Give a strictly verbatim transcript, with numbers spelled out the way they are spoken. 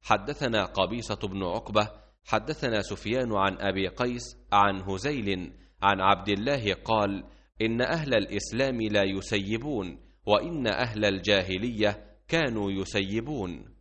حدثنا قبيصة بن عقبة حدثنا سفيان عن أبي قيس عن هزيل عن عبد الله قال: إن أهل الإسلام لا يسيبون، وإن أهل الجاهلية كانوا يسيبون.